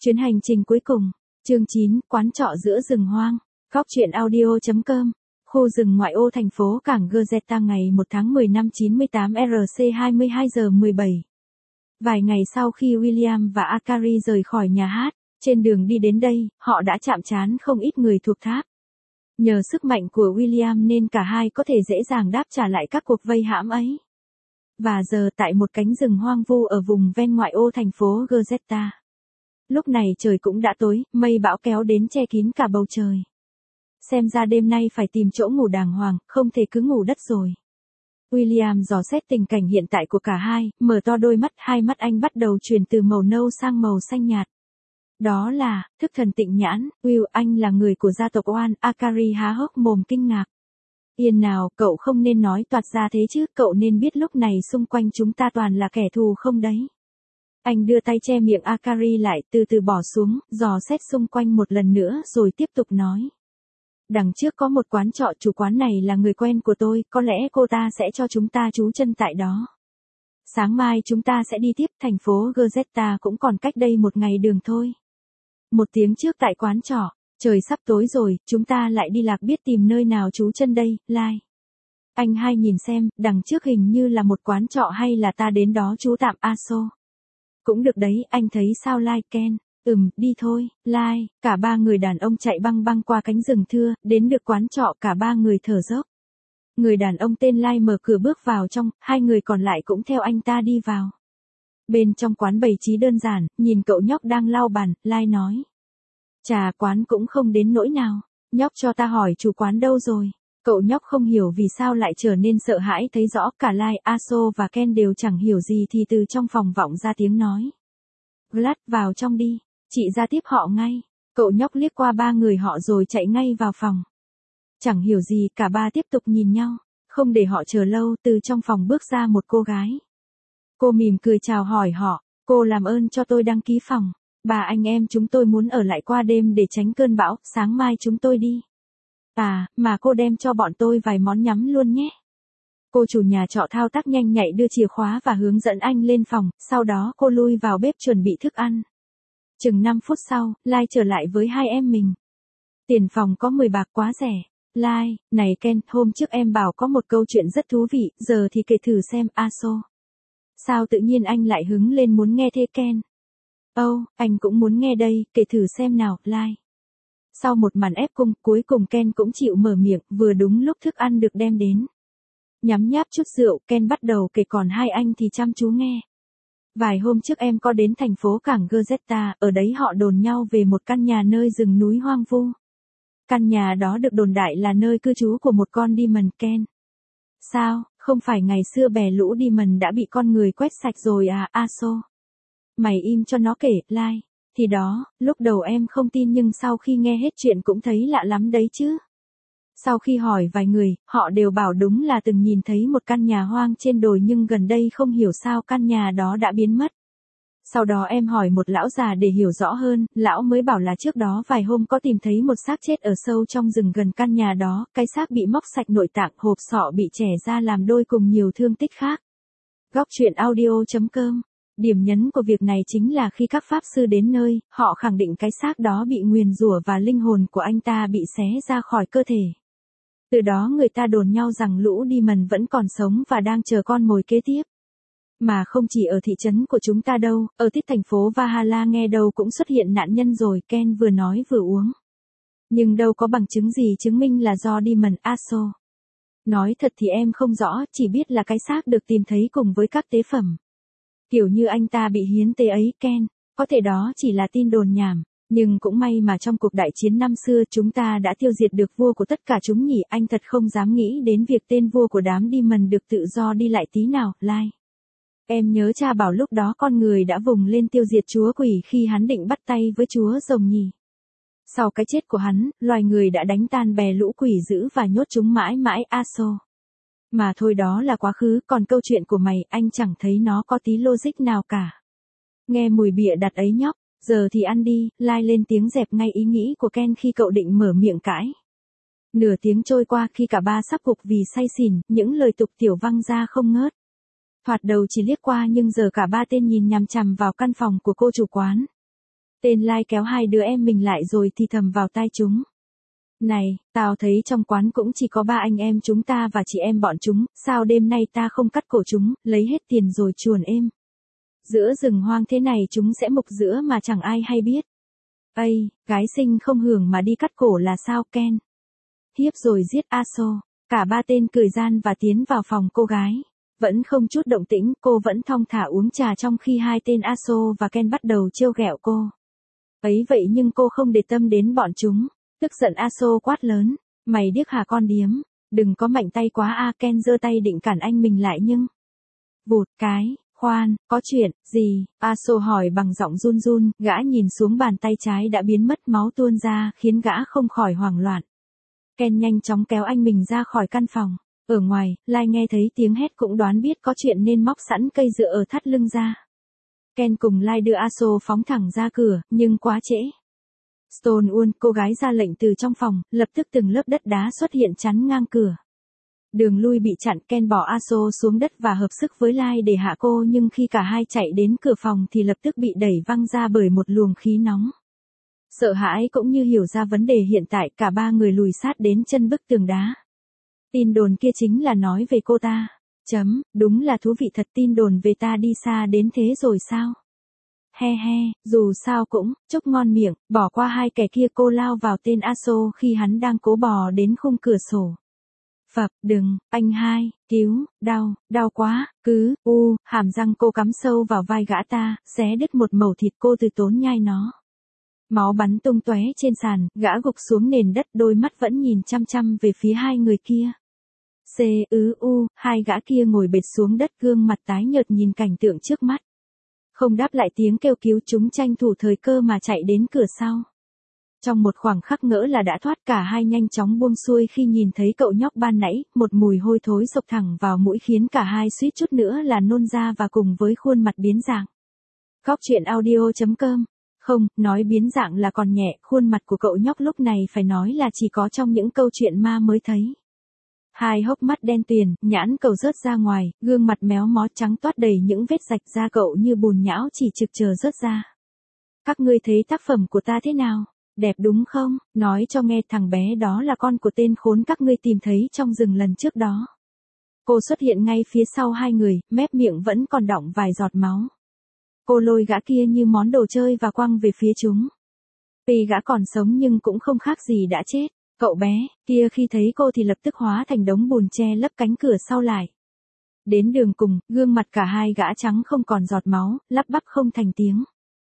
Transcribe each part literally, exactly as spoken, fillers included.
Chuyến hành trình cuối cùng. Chương chín, quán trọ giữa rừng hoang. Góc truyện audio chấm com. Khu rừng ngoại ô thành phố cảng Goethita ngày một tháng mười năm chín mươi tám R C hai mươi hai giờ mười bảy. Vài ngày sau khi William và Akari rời khỏi nhà hát, trên đường đi đến đây, họ đã chạm trán không ít người thuộc tháp. Nhờ sức mạnh của William nên cả hai có thể dễ dàng đáp trả lại các cuộc vây hãm ấy. Và giờ tại một cánh rừng hoang vu ở vùng ven ngoại ô thành phố Goethita. Lúc này trời cũng đã tối, mây bão kéo đến che kín cả bầu trời. Xem ra đêm nay phải tìm chỗ ngủ đàng hoàng, không thể cứ ngủ đất rồi. William dò xét tình cảnh hiện tại của cả hai, mở to đôi mắt, hai mắt anh bắt đầu chuyển từ màu nâu sang màu xanh nhạt. Đó là, thức thần tịnh nhãn, Will, anh là người của gia tộc Oan, Akari há hốc mồm kinh ngạc. Yên nào, cậu không nên nói toạc ra thế chứ, cậu nên biết lúc này xung quanh chúng ta toàn là kẻ thù không đấy. Anh đưa tay che miệng Akari lại, từ từ bỏ xuống, dò xét xung quanh một lần nữa rồi tiếp tục nói. Đằng trước có một quán trọ, chủ quán này là người quen của tôi, có lẽ cô ta sẽ cho chúng ta trú chân tại đó. Sáng mai chúng ta sẽ đi tiếp, thành phố Goethita cũng còn cách đây một ngày đường thôi. Một tiếng trước tại quán trọ, trời sắp tối rồi, chúng ta lại đi lạc biết tìm nơi nào trú chân đây, Lai. Anh hai nhìn xem, đằng trước hình như là một quán trọ hay là ta đến đó trú tạm Aso. Cũng được đấy, anh thấy sao Lai? Ken? Ừm, đi thôi, Lai. Cả ba người đàn ông chạy băng băng qua cánh rừng thưa, đến được quán trọ, cả ba người thở dốc. Người đàn ông tên Lai mở cửa bước vào trong, hai người còn lại cũng theo anh ta đi vào. Bên trong quán bày trí đơn giản, nhìn cậu nhóc đang lau bàn, Lai nói. Chà, quán cũng không đến nỗi nào. Nhóc cho ta hỏi chủ quán đâu rồi? Cậu nhóc không hiểu vì sao lại trở nên sợ hãi, thấy rõ cả Lai, Aso và Ken đều chẳng hiểu gì thì từ trong phòng vọng ra tiếng nói. Glad, vào trong đi, chị ra tiếp họ ngay. Cậu nhóc liếc qua ba người họ rồi chạy ngay vào phòng. Chẳng hiểu gì, cả ba tiếp tục nhìn nhau. Không để họ chờ lâu, từ trong phòng bước ra một cô gái. Cô mỉm cười chào hỏi họ, cô làm ơn cho tôi đăng ký phòng. Bà anh em chúng tôi muốn ở lại qua đêm để tránh cơn bão, sáng mai chúng tôi đi. À, mà cô đem cho bọn tôi vài món nhắm luôn nhé. Cô chủ nhà trọ thao tác nhanh nhạy đưa chìa khóa và hướng dẫn anh lên phòng, sau đó cô lui vào bếp chuẩn bị thức ăn. Chừng năm phút sau, Lai trở lại với hai em mình. Tiền phòng có mười bạc quá rẻ. Lai, này Ken, hôm trước em bảo có một câu chuyện rất thú vị, giờ thì kể thử xem, Aso. Sao tự nhiên anh lại hứng lên muốn nghe thế Ken? Âu, oh, anh cũng muốn nghe đây, kể thử xem nào, Lai. Sau một màn ép cung, cuối cùng Ken cũng chịu mở miệng, vừa đúng lúc thức ăn được đem đến. Nhắm nháp chút rượu, Ken bắt đầu kể, còn hai anh thì chăm chú nghe. Vài hôm trước em có đến thành phố cảng Goethita, ở đấy họ đồn nhau về một căn nhà nơi rừng núi hoang vu. Căn nhà đó được đồn đại là nơi cư trú của một con demon. Ken. Sao, không phải ngày xưa bè lũ demon đã bị con người quét sạch rồi à, Aso? Mày im cho nó kể, Lai. Thì đó, lúc đầu em không tin nhưng sau khi nghe hết chuyện cũng thấy lạ lắm đấy chứ. Sau khi hỏi vài người, họ đều bảo đúng là từng nhìn thấy một căn nhà hoang trên đồi nhưng gần đây không hiểu sao căn nhà đó đã biến mất. Sau đó em hỏi một lão già để hiểu rõ hơn, lão mới bảo là trước đó vài hôm có tìm thấy một xác chết ở sâu trong rừng gần căn nhà đó, cái xác bị móc sạch nội tạng, hộp sọ bị chẻ ra làm đôi cùng nhiều thương tích khác. Góc truyện audio chấm com. Điểm nhấn của việc này chính là khi các pháp sư đến nơi, họ khẳng định cái xác đó bị nguyền rủa và linh hồn của anh ta bị xé ra khỏi cơ thể. Từ đó người ta đồn nhau rằng lũ demon vẫn còn sống và đang chờ con mồi kế tiếp. Mà không chỉ ở thị trấn của chúng ta đâu, ở tít thành phố Valhalla nghe đâu cũng xuất hiện nạn nhân rồi, Ken vừa nói vừa uống. Nhưng đâu có bằng chứng gì chứng minh là do demon, Aso. Nói thật thì em không rõ, chỉ biết là cái xác được tìm thấy cùng với các tế phẩm. Kiểu như anh ta bị hiến tế ấy, Ken, có thể đó chỉ là tin đồn nhảm, nhưng cũng may mà trong cuộc đại chiến năm xưa chúng ta đã tiêu diệt được vua của tất cả chúng nhỉ, anh thật không dám nghĩ đến việc tên vua của đám demon được tự do đi lại tí nào, Lai. Em nhớ cha bảo lúc đó con người đã vùng lên tiêu diệt chúa quỷ khi hắn định bắt tay với chúa rồng nhỉ. Sau cái chết của hắn, loài người đã đánh tan bè lũ quỷ dữ và nhốt chúng mãi mãi, Aso. Mà thôi đó là quá khứ, còn câu chuyện của mày, anh chẳng thấy nó có tí logic nào cả. Nghe mùi bịa đặt ấy nhóc, giờ thì ăn đi, Lai lên tiếng dẹp ngay ý nghĩ của Ken khi cậu định mở miệng cãi. Nửa tiếng trôi qua khi cả ba sắp gục vì say xỉn, những lời tục tiểu văng ra không ngớt. Thoạt đầu chỉ liếc qua nhưng giờ cả ba tên nhìn nhằm chằm vào căn phòng của cô chủ quán. Tên lai kéo hai đứa em mình lại rồi thì thầm vào tai chúng. Này, tao thấy trong quán cũng chỉ có ba anh em chúng ta và chị em bọn chúng, sao đêm nay ta không cắt cổ chúng, lấy hết tiền rồi chuồn êm. Giữa rừng hoang thế này chúng sẽ mục giữa mà chẳng ai hay biết. Ây, gái sinh không hưởng mà đi cắt cổ là sao Ken? Hiếp rồi giết Aso. Cả ba tên cười gian và tiến vào phòng cô gái. Vẫn không chút động tĩnh, cô vẫn thong thả uống trà trong khi hai tên Aso và Ken bắt đầu trêu ghẹo cô. Ấy vậy nhưng cô không để tâm đến bọn chúng. Tức giận Aso quát lớn. Mày điếc hả con điếm? Đừng có mạnh tay quá a. Ken giơ tay định cản anh mình lại nhưng... Vụt cái, khoan, có chuyện, gì? Aso hỏi bằng giọng run run, gã nhìn xuống bàn tay trái đã biến mất máu tuôn ra khiến gã không khỏi hoảng loạn. Ken nhanh chóng kéo anh mình ra khỏi căn phòng. Ở ngoài, Lai nghe thấy tiếng hét cũng đoán biết có chuyện nên móc sẵn cây dựa ở thắt lưng ra. Ken cùng Lai đưa Aso phóng thẳng ra cửa, nhưng quá trễ. Stone Uôn, cô gái ra lệnh từ trong phòng, lập tức từng lớp đất đá xuất hiện chắn ngang cửa. Đường lui bị chặn, Ken bỏ Aso xuống đất và hợp sức với Lai để hạ cô nhưng khi cả hai chạy đến cửa phòng thì lập tức bị đẩy văng ra bởi một luồng khí nóng. Sợ hãi cũng như hiểu ra vấn đề hiện tại, cả ba người lùi sát đến chân bức tường đá. Tin đồn kia chính là nói về cô ta. Chấm, đúng là thú vị thật, tin đồn về ta đi xa đến thế rồi sao? He he, dù sao cũng, chúc ngon miệng, bỏ qua hai kẻ kia. Cô lao vào tên Aso khi hắn đang cố bò đến khung cửa sổ. Phập, đừng, anh hai, cứu, đau, đau quá, cứ, u, hàm răng cô cắm sâu vào vai gã ta, xé đứt một mẩu thịt. Cô từ tốn nhai nó. Máu bắn tung tóe trên sàn, gã gục xuống nền đất, đôi mắt vẫn nhìn chăm chăm về phía hai người kia. C ứ u, hai gã kia ngồi bệt xuống đất, gương mặt tái nhợt nhìn cảnh tượng trước mắt. Không đáp lại tiếng kêu cứu, chúng tranh thủ thời cơ mà chạy đến cửa sau. Trong một khoảng khắc ngỡ là đã thoát, cả hai nhanh chóng buông xuôi khi nhìn thấy cậu nhóc ban nãy. Một mùi hôi thối sộc thẳng vào mũi khiến cả hai suýt chút nữa là nôn ra, và cùng với khuôn mặt biến dạng. Góc truyện audio chấm com. Không, nói biến dạng là còn nhẹ, khuôn mặt của cậu nhóc lúc này phải nói là chỉ có trong những câu chuyện ma mới thấy. Hai hốc mắt đen tuyền, nhãn cầu rớt ra ngoài, gương mặt méo mó trắng toát đầy những vết rạch, da cậu như bùn nhão chỉ trực chờ rớt ra. Các ngươi thấy tác phẩm của ta thế nào? Đẹp đúng không? Nói cho nghe, thằng bé đó là con của tên khốn các ngươi tìm thấy trong rừng lần trước đó. Cô xuất hiện ngay phía sau hai người, mép miệng vẫn còn đọng vài giọt máu. Cô lôi gã kia như món đồ chơi và quăng về phía chúng. Tuy gã còn sống nhưng cũng không khác gì đã chết. Cậu bé kia khi thấy cô thì lập tức hóa thành đống bùn che lấp cánh cửa sau lại. Đến đường cùng, gương mặt cả hai gã trắng không còn giọt máu, lắp bắp không thành tiếng.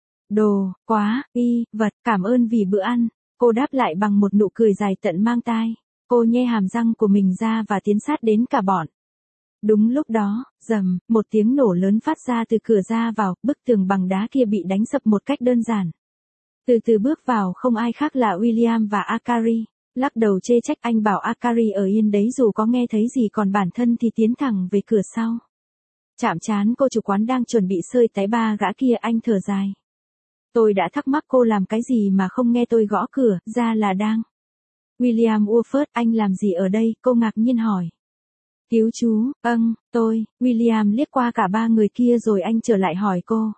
Đồ, quá, y, vật, cảm ơn vì bữa ăn. Cô đáp lại bằng một nụ cười dài tận mang tai. Cô nhe hàm răng của mình ra và tiến sát đến cả bọn. Đúng lúc đó, rầm, một tiếng nổ lớn phát ra từ cửa ra vào, bức tường bằng đá kia bị đánh sập một cách đơn giản. Từ từ bước vào không ai khác là William và Akari. Lắc đầu chê trách, anh bảo Akari ở yên đấy dù có nghe thấy gì, còn bản thân thì tiến thẳng về cửa sau. Chạm trán cô chủ quán đang chuẩn bị sơi tái ba gã kia, anh thở dài. Tôi đã thắc mắc cô làm cái gì mà không nghe tôi gõ cửa, ra là đang. William Woodford, anh làm gì ở đây? Cô ngạc nhiên hỏi. Cứu chú, âng, tôi. William liếc qua cả ba người kia rồi anh trở lại hỏi cô.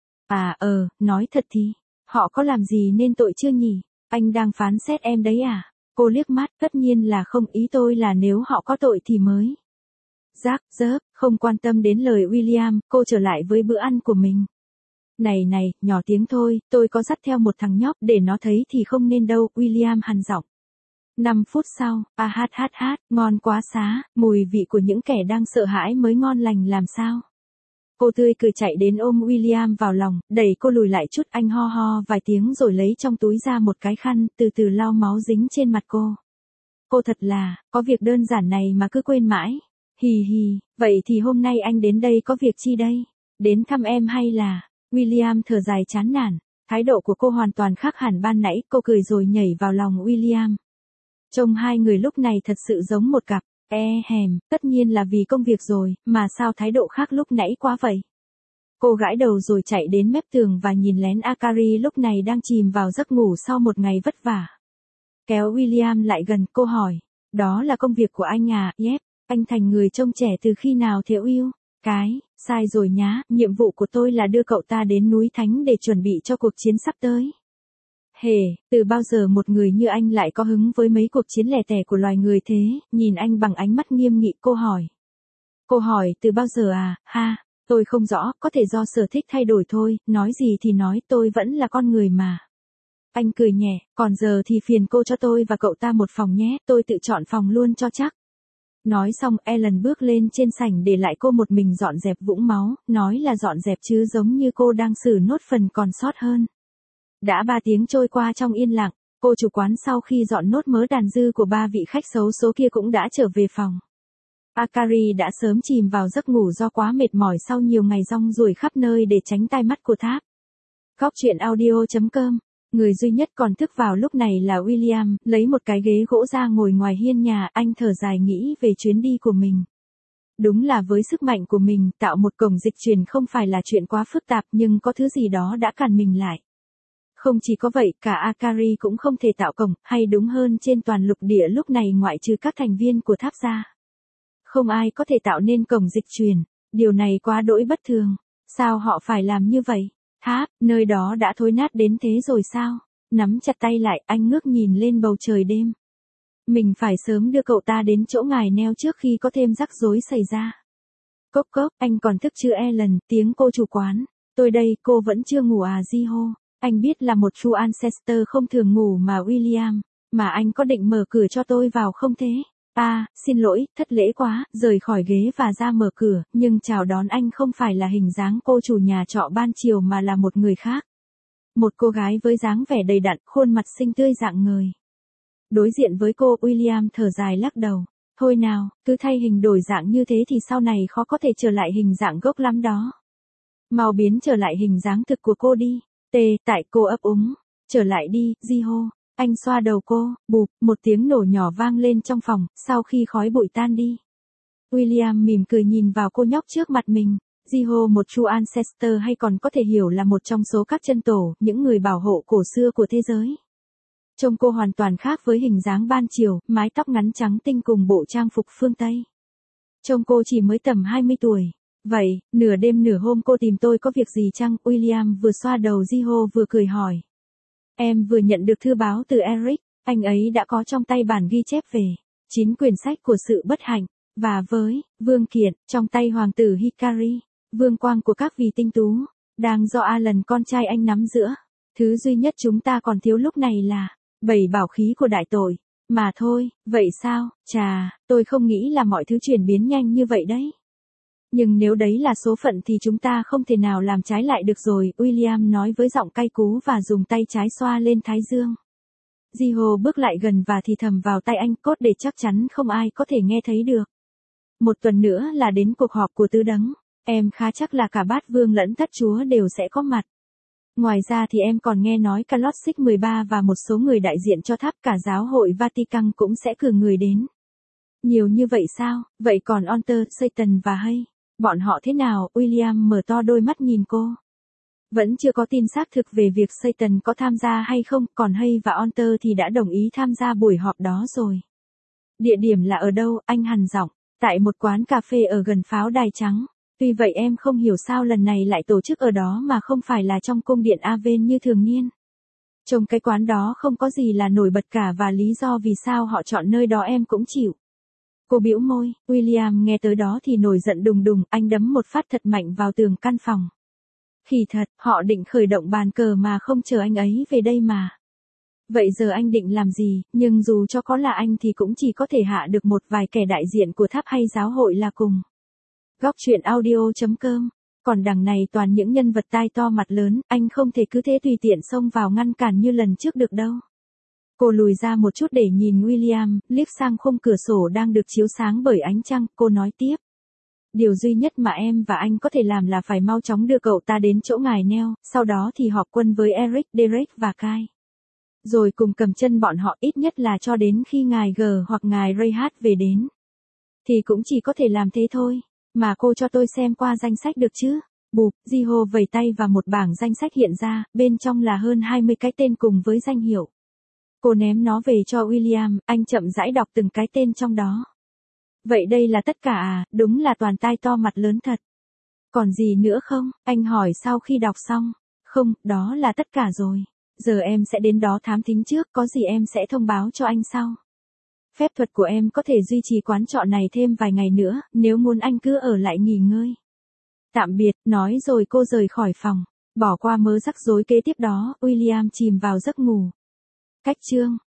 À ờ, nói thật thì, họ có làm gì nên tội chưa nhỉ? Anh đang phán xét em đấy à? Cô liếc mắt, tất nhiên là không, ý tôi là nếu họ có tội thì mới. Rác, rớp, không quan tâm đến lời William, cô trở lại với bữa ăn của mình. Này này, nhỏ tiếng thôi, tôi có dắt theo một thằng nhóc để nó thấy thì không nên đâu, William hằn giọng. Năm phút sau, a hát hát hát, ngon quá xá, mùi vị của những kẻ đang sợ hãi mới ngon lành làm sao. Cô tươi cười chạy đến ôm William vào lòng, đẩy cô lùi lại chút, anh ho ho vài tiếng rồi lấy trong túi ra một cái khăn, từ từ lau máu dính trên mặt cô. Cô thật là, có việc đơn giản này mà cứ quên mãi. Hì hì, vậy thì hôm nay anh đến đây có việc chi đây? Đến thăm em hay là... William thở dài chán nản, thái độ của cô hoàn toàn khác hẳn ban nãy, cô cười rồi nhảy vào lòng William. Trông hai người lúc này thật sự giống một cặp, e hèm, tất nhiên là vì công việc rồi, mà sao thái độ khác lúc nãy quá vậy. Cô gãi đầu rồi chạy đến mép tường và nhìn lén Akari lúc này đang chìm vào giấc ngủ sau một ngày vất vả. Kéo William lại gần, cô hỏi, đó là công việc của anh à? Yep, anh thành người trông trẻ từ khi nào thế Will? Cái, sai rồi nhá, nhiệm vụ của tôi là đưa cậu ta đến núi Thánh để chuẩn bị cho cuộc chiến sắp tới. Hề, từ bao giờ một người như anh lại có hứng với mấy cuộc chiến lẻ tẻ của loài người thế, nhìn anh bằng ánh mắt nghiêm nghị cô hỏi. Cô hỏi từ bao giờ à, ha, tôi không rõ, có thể do sở thích thay đổi thôi, nói gì thì nói, tôi vẫn là con người mà. Anh cười nhẹ, còn giờ thì phiền cô cho tôi và cậu ta một phòng nhé, tôi tự chọn phòng luôn cho chắc. Nói xong Ellen bước lên trên sảnh để lại cô một mình dọn dẹp vũng máu, nói là dọn dẹp chứ giống như cô đang xử nốt phần còn sót hơn. Đã ba tiếng trôi qua trong yên lặng, cô chủ quán sau khi dọn nốt mớ đàn dư của ba vị khách xấu số kia cũng đã trở về phòng. Akari đã sớm chìm vào giấc ngủ do quá mệt mỏi sau nhiều ngày rong ruổi khắp nơi để tránh tai mắt của Tháp. Góc truyện audio chấm com. Người duy nhất còn thức vào lúc này là William, lấy một cái ghế gỗ ra ngồi ngoài hiên nhà, anh thở dài nghĩ về chuyến đi của mình. Đúng là với sức mạnh của mình, tạo một cổng dịch chuyển không phải là chuyện quá phức tạp nhưng có thứ gì đó đã cản mình lại. Không chỉ có vậy, cả Akari cũng không thể tạo cổng, hay đúng hơn trên toàn lục địa lúc này ngoại trừ các thành viên của Tháp ra. Không ai có thể tạo nên cổng dịch chuyển, điều này quá đỗi bất thường. Sao họ phải làm như vậy? Tháp, nơi đó đã thối nát đến thế rồi sao? Nắm chặt tay lại, anh ngước nhìn lên bầu trời đêm. Mình phải sớm đưa cậu ta đến chỗ ngài neo trước khi có thêm rắc rối xảy ra. Cốc cốc, anh còn thức chưa Ellen, tiếng cô chủ quán. Tôi đây, cô vẫn chưa ngủ à Jiho? Anh biết là một True Ancestor không thường ngủ mà William, mà anh có định mở cửa cho tôi vào không thế? À, xin lỗi, thất lễ quá, rời khỏi ghế và ra mở cửa, nhưng chào đón anh không phải là hình dáng cô chủ nhà trọ ban chiều mà là một người khác. Một cô gái với dáng vẻ đầy đặn, khuôn mặt xinh tươi rạng ngời. Đối diện với cô, William thở dài lắc đầu. Thôi nào, cứ thay hình đổi dạng như thế thì sau này khó có thể trở lại hình dạng gốc lắm đó. Mau biến trở lại hình dáng thực của cô đi. Tê, tại cô ấp úng. Trở lại đi, Jiho. Anh xoa đầu cô, bụp, một tiếng nổ nhỏ vang lên trong phòng, sau khi khói bụi tan đi. William mỉm cười nhìn vào cô nhóc trước mặt mình. Jiho một True Ancestor hay còn có thể hiểu là một trong số các chân tổ, những người bảo hộ cổ xưa của thế giới. Trông cô hoàn toàn khác với hình dáng ban chiều, mái tóc ngắn trắng tinh cùng bộ trang phục phương Tây. Trông cô chỉ mới tầm hai mươi tuổi. Vậy, nửa đêm nửa hôm cô tìm tôi có việc gì chăng? William vừa xoa đầu Jiho vừa cười hỏi. Em vừa nhận được thư báo từ Eric, anh ấy đã có trong tay bản ghi chép về chín quyển sách của sự bất hạnh, và với vương kiện trong tay hoàng tử Hikari, vương quang của các vì tinh tú, đang do Alan con trai anh nắm giữ. Thứ duy nhất chúng ta còn thiếu lúc này là bảy bảo khí của đại tội. Mà thôi, vậy sao? Chà, tôi không nghĩ là mọi thứ chuyển biến nhanh như vậy đấy. Nhưng nếu đấy là số phận thì chúng ta không thể nào làm trái lại được rồi, William nói với giọng cay cú và dùng tay trái xoa lên thái dương. Jiho bước lại gần và thì thầm vào tay anh, cốt để chắc chắn không ai có thể nghe thấy được. Một tuần nữa là đến cuộc họp của tứ đấng, em khá chắc là cả bát vương lẫn thất chúa đều sẽ có mặt. Ngoài ra thì em còn nghe nói Calossic mười ba và một số người đại diện cho tháp cả giáo hội Vatican cũng sẽ cử người đến. Nhiều như vậy sao? Vậy còn Onter, Satan và Hay? Bọn họ thế nào? William mở to đôi mắt nhìn cô. Vẫn chưa có tin xác thực về việc Satan có tham gia hay không, còn Hay và Onter thì đã đồng ý tham gia buổi họp đó rồi. Địa điểm là ở đâu? Anh hằn giọng. Tại một quán cà phê ở gần pháo đài trắng. Tuy vậy em không hiểu sao lần này lại tổ chức ở đó mà không phải là trong cung điện Aven như thường niên. Trông cái quán đó không có gì là nổi bật cả và lý do vì sao họ chọn nơi đó em cũng chịu. Cô bĩu môi, William nghe tới đó thì nổi giận đùng đùng, anh đấm một phát thật mạnh vào tường căn phòng. Khỉ thật, họ định khởi động bàn cờ mà không chờ anh ấy về đây mà. Vậy giờ anh định làm gì, nhưng dù cho có là anh thì cũng chỉ có thể hạ được một vài kẻ đại diện của tháp hay giáo hội là cùng. Góc truyện audio chấm com. Còn đằng này toàn những nhân vật tai to mặt lớn, anh không thể cứ thế tùy tiện xông vào ngăn cản như lần trước được đâu. Cô lùi ra một chút để nhìn William, liếc sang khung cửa sổ đang được chiếu sáng bởi ánh trăng, cô nói tiếp. Điều duy nhất mà em và anh có thể làm là phải mau chóng đưa cậu ta đến chỗ ngài neo, sau đó thì họp quân với Eric, Derek và Kai. Rồi cùng cầm chân bọn họ ít nhất là cho đến khi ngài G hoặc ngài Rayhat về đến. Thì cũng chỉ có thể làm thế thôi. Mà cô cho tôi xem qua danh sách được chứ? Bụp, Jiho vẩy tay và một bảng danh sách hiện ra, bên trong là hơn hai mươi cái tên cùng với danh hiệu. Cô ném nó về cho William, anh chậm rãi đọc từng cái tên trong đó. Vậy đây là tất cả à, đúng là toàn tai to mặt lớn thật. Còn gì nữa không? Anh hỏi sau khi đọc xong. Không, đó là tất cả rồi. Giờ em sẽ đến đó thám thính trước, có gì em sẽ thông báo cho anh sau. Phép thuật của em có thể duy trì quán trọ này thêm vài ngày nữa, nếu muốn anh cứ ở lại nghỉ ngơi. Tạm biệt, nói rồi cô rời khỏi phòng. Bỏ qua mớ rắc rối kế tiếp đó, William chìm vào giấc ngủ. Cách chương